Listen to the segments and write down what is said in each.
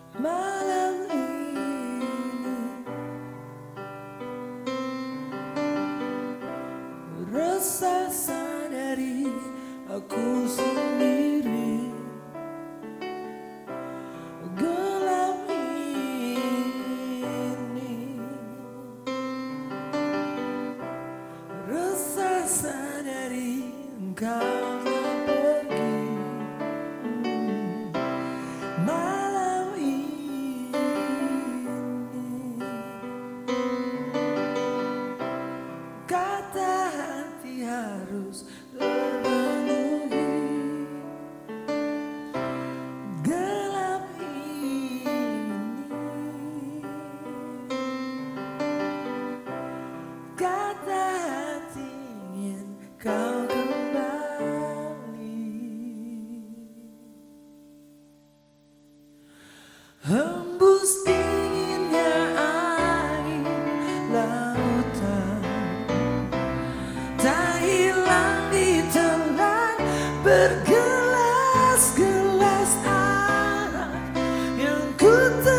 Malam ini rasa sadari aku sendiri. Gelap ini rasa sadari engkau telah pergi. Malam ini kata hati harus terpenuhi. Gelap ini kata hati ingin kau kembali. Hembus dinginnya angin lautan, tak hilang ditelan bergelas-gelas arak yang ku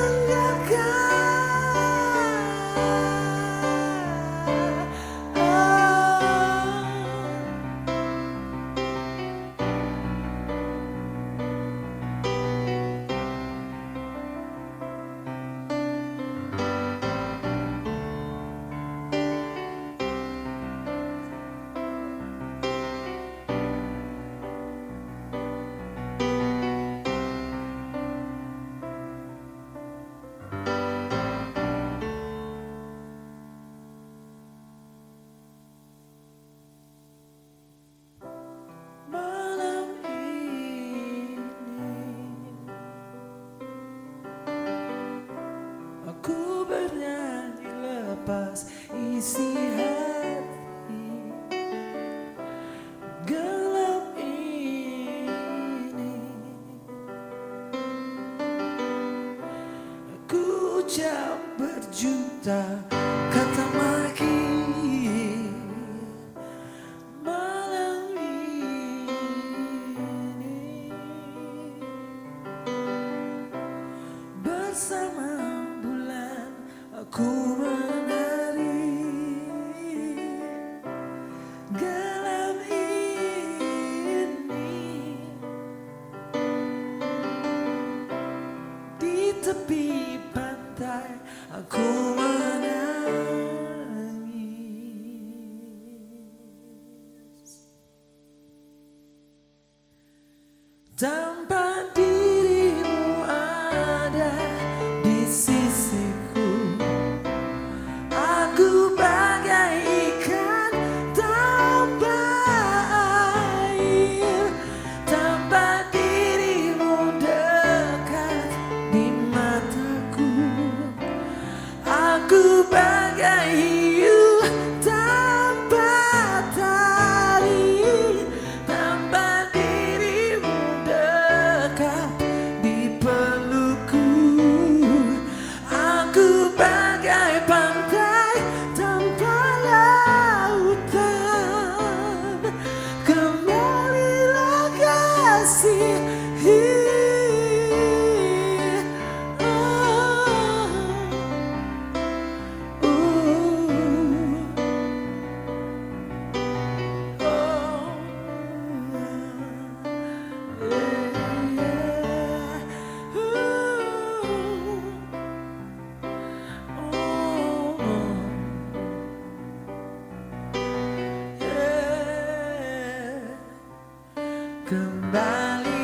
malam ini aku bernyanyi lepas isi hati. Gelap ini aku ucap berjuta kata maki. Malam ini bersama bulan aku menari. Gelap ini di tepi pantai aku menangis. Tanpa dirimu ada di sisiku, aku bagai ikan tanpa air. Tanpa dirimu dekat di mataku, aku bagai hiu tanpa tali. Tanpa dirimu dekat di pelukku, aku bagai pantai tanpa lautan. Kembalilah kasih. Kembali